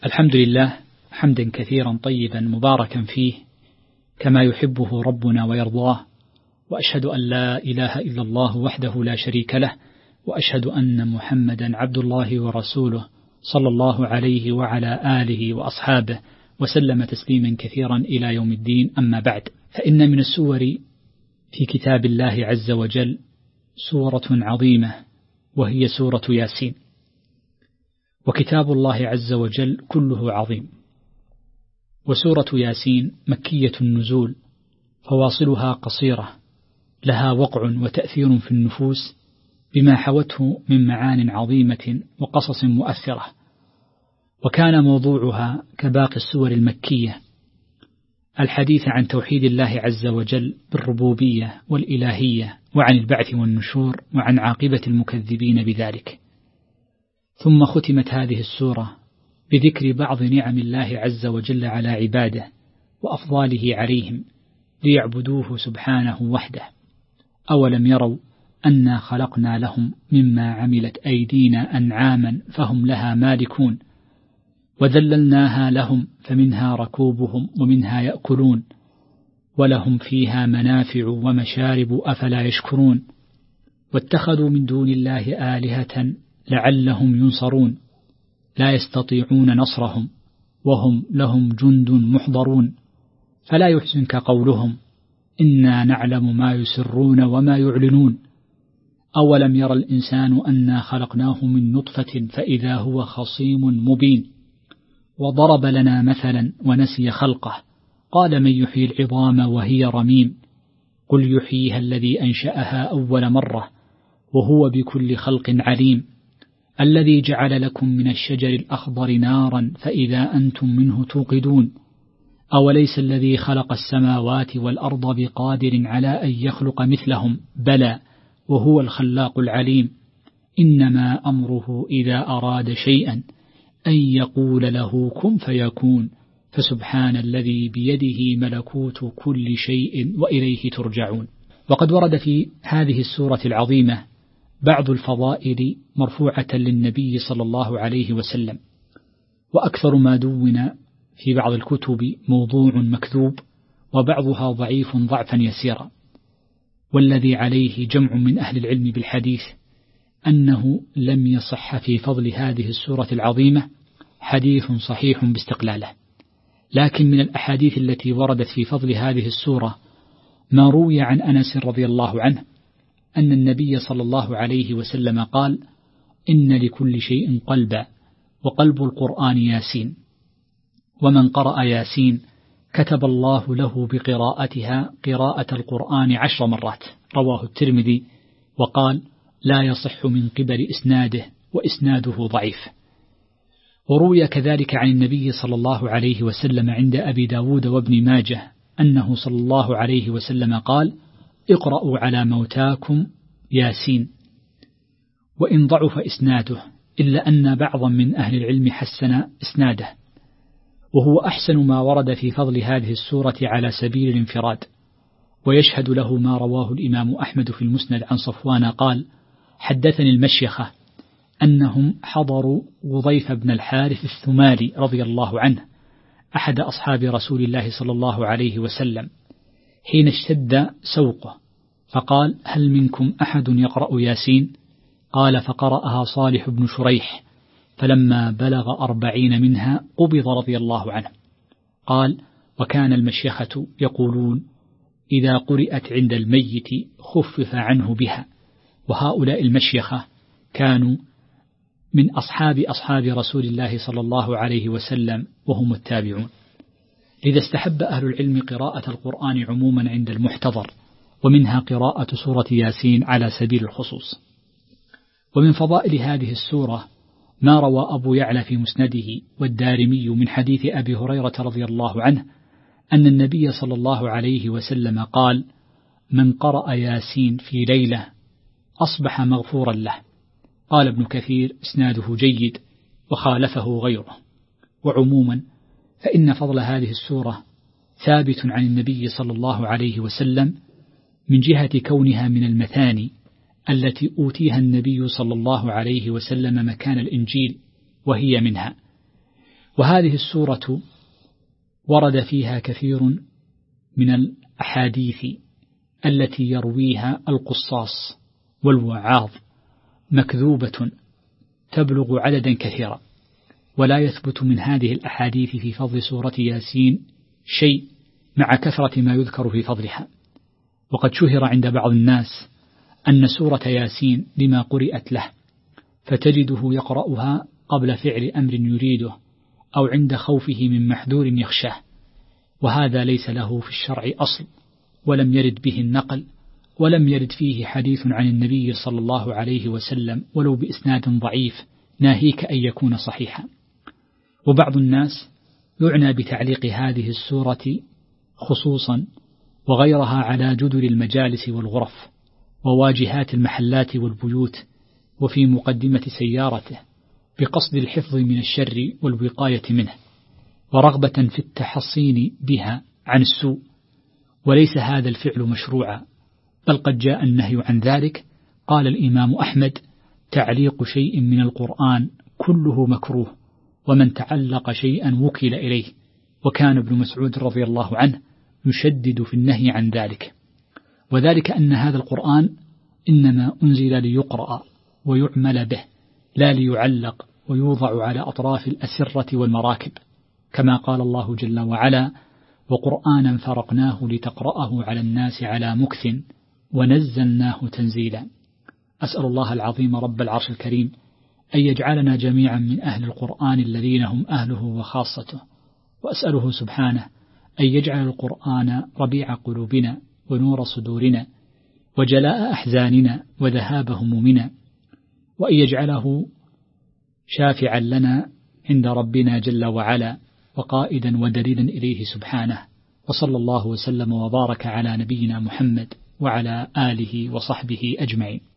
الحمد لله حمدا كثيرا طيبا مباركا فيه كما يحبه ربنا ويرضاه، وأشهد أن لا إله إلا الله وحده لا شريك له، وأشهد أن محمدا عبد الله ورسوله صلى الله عليه وعلى آله وأصحابه وسلم تسليما كثيرا إلى يوم الدين. أما بعد، فإن من السور في كتاب الله عز وجل سورة عظيمة وهي سورة ياسين. وكتاب الله عز وجل كله عظيم، وسورة ياسين مكية النزول، فواصلها قصيرة لها وقع وتأثير في النفوس بما حوته من معان عظيمة وقصص مؤثرة. وكان موضوعها كباقي السور المكية الحديث عن توحيد الله عز وجل بالربوبية والإلهية، وعن البعث والنشور، وعن عاقبة المكذبين بذلك. ثم ختمت هذه السورة بذكر بعض نعم الله عز وجل على عباده وأفضاله عليهم ليعبدوه سبحانه وحده. أولم يروا أنا خلقنا لهم مما عملت أيدينا أنعاما فهم لها مالكون وذللناها لهم فمنها ركوبهم ومنها يأكلون ولهم فيها منافع ومشارب أفلا يشكرون واتخذوا من دون الله آلهة لعلهم ينصرون لا يستطيعون نصرهم وهم لهم جند محضرون فلا يحزنك قولهم إنا نعلم ما يسرون وما يعلنون أولم يرى الإنسان أنا خلقناه من نطفة فإذا هو خصيم مبين وضرب لنا مثلا ونسي خلقه قال من يحيي العظام وهي رميم قل يحييها الذي أنشأها أول مرة وهو بكل خلق عليم الذي جعل لكم من الشجر الأخضر نارا فإذا أنتم منه توقدون أوليس الذي خلق السماوات والأرض بقادر على أن يخلق مثلهم بلى وهو الخلاق العليم إنما أمره إذا أراد شيئا أن يقول له كن فيكون فسبحان الذي بيده ملكوت كل شيء وإليه ترجعون. وقد ورد في هذه السورة العظيمة بعض الفضائل مرفوعة للنبي صلى الله عليه وسلم، وأكثر ما دون في بعض الكتب موضوع مكذوب وبعضها ضعيف ضعفا يسيرا. والذي عليه جمع من أهل العلم بالحديث أنه لم يصح في فضل هذه السورة العظيمة حديث صحيح باستقلاله، لكن من الأحاديث التي وردت في فضل هذه السورة ما روي عن أنس رضي الله عنه أن النبي صلى الله عليه وسلم قال إن لكل شيء قلبا وقلب القرآن ياسين ومن قرأ ياسين كتب الله له بقراءتها قراءة القرآن 10 مرات. رواه الترمذي وقال لا يصح من قبل إسناده وإسناده ضعيف. وروي كذلك عن النبي صلى الله عليه وسلم عند أبي داود وابن ماجه أنه صلى الله عليه وسلم قال اقرأوا على موتاكم ياسين، وإن ضعف إسناده إلا أن بعضا من أهل العلم حسن إسناده، وهو أحسن ما ورد في فضل هذه السورة على سبيل الانفراد. ويشهد له ما رواه الإمام أحمد في المسند عن صفوان قال حدثني المشيخة أنهم حضروا وضيف بن الحارث الثمالي رضي الله عنه أحد أصحاب رسول الله صلى الله عليه وسلم حين اشتد سوقه، فقال هل منكم أحد يقرأ ياسين؟ قال فقرأها صالح بن شريح فلما بلغ 40 منها قبض رضي الله عنه. قال وكان المشيخة يقولون إذا قرأت عند الميت خفف عنه بها، وهؤلاء المشيخة كانوا من أصحاب رسول الله صلى الله عليه وسلم وهم التابعون. لذا استحب أهل العلم قراءة القرآن عموما عند المحتضر، ومنها قراءة سورة ياسين على سبيل الخصوص. ومن فضائل هذه السورة ما روى أبو يعلى في مسنده والدارمي من حديث أبي هريرة رضي الله عنه أن النبي صلى الله عليه وسلم قال من قرأ ياسين في ليلة أصبح مغفورا له. قال ابن كثير إسناده جيد وخالفه غيره. وعموما فإن فضل هذه السورة ثابت عن النبي صلى الله عليه وسلم من جهة كونها من المثاني التي أوتيها النبي صلى الله عليه وسلم مكان الإنجيل، وهي منها. وهذه السورة ورد فيها كثير من الأحاديث التي يرويها القصاص والوعاظ مكذوبة تبلغ عددا كثيرا، ولا يثبت من هذه الأحاديث في فضل سورة ياسين شيء مع كثرة ما يذكر في فضلها. وقد شهر عند بعض الناس أن سورة ياسين لما قرئت له، فتجده يقرأها قبل فعل أمر يريده أو عند خوفه من محذور يخشاه، وهذا ليس له في الشرع أصل، ولم يرد به النقل، ولم يرد فيه حديث عن النبي صلى الله عليه وسلم ولو بإسناد ضعيف ناهيك أن يكون صحيحا. وبعض الناس يعنى بتعليق هذه السورة خصوصا وغيرها على جدر المجالس والغرف وواجهات المحلات والبيوت وفي مقدمة سيارته، بقصد الحفظ من الشر والوقاية منه، ورغبة في التحصين بها عن السوء. وليس هذا الفعل مشروعا، بل قد جاء النهي عن ذلك. قال الإمام أحمد: تعليق شيء من القرآن كله مكروه، ومن تعلق شيئا وكل إليه. وكان ابن مسعود رضي الله عنه يشدد في النهي عن ذلك، وذلك أن هذا القرآن إنما أنزل ليقرأ ويعمل به، لا ليعلق ويوضع على أطراف الأسرة والمراكب، كما قال الله جل وعلا: وقرآنا فرقناه لتقرأه على الناس على مكث ونزلناه تنزيلا. أسأل الله العظيم رب العرش الكريم أن يجعلنا جميعا من أهل القرآن الذين هم أهله وخاصته، وأسأله سبحانه أن يجعل القرآن ربيع قلوبنا ونور صدورنا وجلاء أحزاننا وذهاب همومنا، وأن يجعله شافعا لنا عند ربنا جل وعلا وقائدا ودليلا إليه سبحانه. وصلى الله وسلم وبارك على نبينا محمد وعلى آله وصحبه أجمعين.